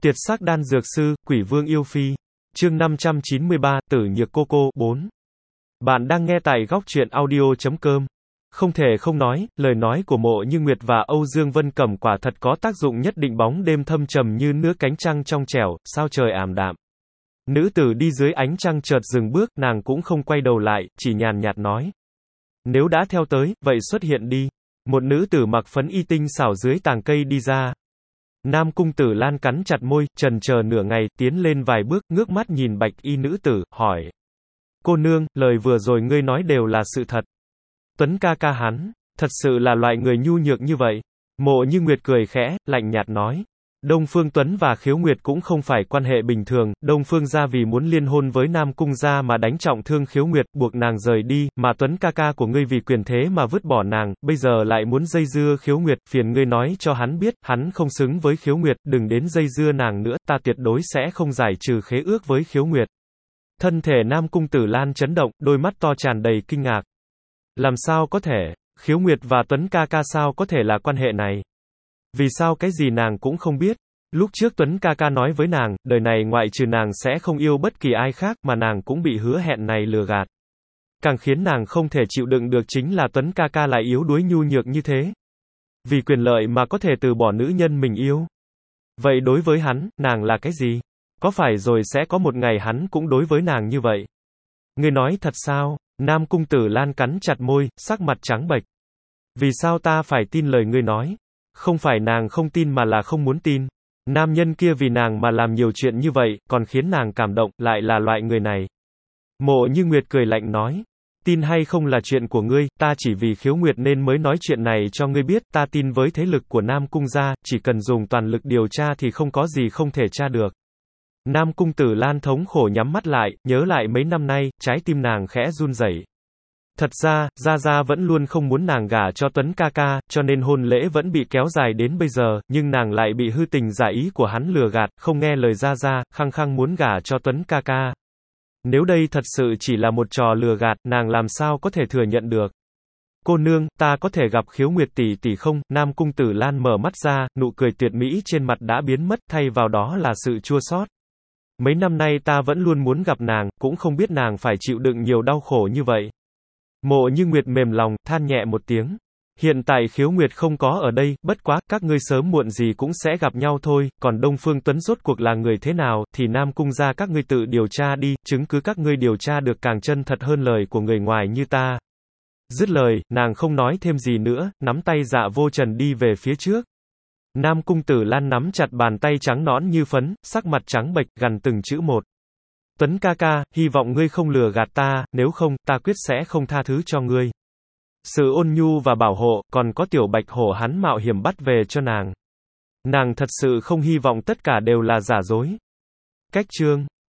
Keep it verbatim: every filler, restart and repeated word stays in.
Tiệt sắc đan dược sư, quỷ vương yêu phi. Chương năm trăm chín mươi ba, Tử nhược cô cô, bốn. Bạn đang nghe tại góc truyện audio chấm com. Không thể không nói, lời nói của Mộ Như Nguyệt và Âu Dương Vân Cẩm quả thật có tác dụng nhất định, bóng đêm thâm trầm như nước, cánh trăng trong trẻo, sao trời ảm đạm. Nữ tử đi dưới ánh trăng chợt dừng bước, nàng cũng không quay đầu lại, chỉ nhàn nhạt nói. Nếu đã theo tới, vậy xuất hiện đi. Một nữ tử mặc phấn y tinh xảo dưới tàng cây đi ra. Nam Cung Tử Lan cắn chặt môi, trần chờ nửa ngày, tiến lên vài bước, ngước mắt nhìn bạch y nữ tử, hỏi. Cô nương, lời vừa rồi ngươi nói đều là sự thật. Tuấn ca ca hắn, thật sự là loại người nhu nhược như vậy. Mộ Như Nguyệt cười khẽ, lạnh nhạt nói. Đông Phương Tuấn và Khiếu Nguyệt cũng không phải quan hệ bình thường, Đông Phương gia vì muốn liên hôn với Nam Cung gia mà đánh trọng thương Khiếu Nguyệt, buộc nàng rời đi, mà Tuấn ca ca của ngươi vì quyền thế mà vứt bỏ nàng, bây giờ lại muốn dây dưa Khiếu Nguyệt, phiền ngươi nói cho hắn biết, hắn không xứng với Khiếu Nguyệt, đừng đến dây dưa nàng nữa, ta tuyệt đối sẽ không giải trừ khế ước với Khiếu Nguyệt. Thân thể Nam Cung Tử Lan chấn động, đôi mắt to tràn đầy kinh ngạc. Làm sao có thể, Khiếu Nguyệt và Tuấn ca ca sao có thể là quan hệ này? Vì sao cái gì nàng cũng không biết? Lúc trước Tuấn ca ca nói với nàng, đời này ngoại trừ nàng sẽ không yêu bất kỳ ai khác, mà nàng cũng bị hứa hẹn này lừa gạt. Càng khiến nàng không thể chịu đựng được chính là Tuấn ca ca lại yếu đuối nhu nhược như thế. Vì quyền lợi mà có thể từ bỏ nữ nhân mình yêu. Vậy đối với hắn, nàng là cái gì? Có phải rồi sẽ có một ngày hắn cũng đối với nàng như vậy? Ngươi nói thật sao? Nam Cung Tử Lan cắn chặt môi, sắc mặt trắng bệch. Vì sao ta phải tin lời ngươi nói? Không phải nàng không tin mà là không muốn tin. Nam nhân kia vì nàng mà làm nhiều chuyện như vậy, còn khiến nàng cảm động, lại là loại người này. Mộ Như Nguyệt cười lạnh nói. Tin hay không là chuyện của ngươi, ta chỉ vì Khiếu Nguyệt nên mới nói chuyện này cho ngươi biết, ta tin với thế lực của Nam Cung gia, chỉ cần dùng toàn lực điều tra thì không có gì không thể tra được. Nam Cung Tử Lan thống khổ nhắm mắt lại, nhớ lại mấy năm nay, trái tim nàng khẽ run rẩy. Thật ra, Gia Gia vẫn luôn không muốn nàng gả cho Tuấn ca ca, cho nên hôn lễ vẫn bị kéo dài đến bây giờ, nhưng nàng lại bị hư tình giả ý của hắn lừa gạt, không nghe lời Gia Gia, khăng khăng muốn gả cho Tuấn ca ca. Nếu đây thật sự chỉ là một trò lừa gạt, nàng làm sao có thể thừa nhận được? Cô nương, ta có thể gặp Khiếu Nguyệt tỷ tỷ không? Nam Cung Tử Lan mở mắt ra, nụ cười tuyệt mỹ trên mặt đã biến mất, thay vào đó là sự chua xót. Mấy năm nay ta vẫn luôn muốn gặp nàng, cũng không biết nàng phải chịu đựng nhiều đau khổ như vậy. Mộ Như Nguyệt mềm lòng, than nhẹ một tiếng. Hiện tại Khiếu Nguyệt không có ở đây, bất quá, các ngươi sớm muộn gì cũng sẽ gặp nhau thôi, còn Đông Phương Tuấn rốt cuộc là người thế nào, thì Nam Cung gia các ngươi tự điều tra đi, chứng cứ các ngươi điều tra được càng chân thật hơn lời của người ngoài như ta. Dứt lời, nàng không nói thêm gì nữa, nắm tay Dạ Vô Trần đi về phía trước. Nam Cung Tử Lan nắm chặt bàn tay trắng nõn như phấn, sắc mặt trắng bệch, gằn từng chữ một. Tuấn ca ca, hy vọng ngươi không lừa gạt ta, nếu không, ta quyết sẽ không tha thứ cho ngươi. Sự ôn nhu và bảo hộ, còn có tiểu bạch hổ hắn mạo hiểm bắt về cho nàng. Nàng thật sự không hy vọng tất cả đều là giả dối. Cách chương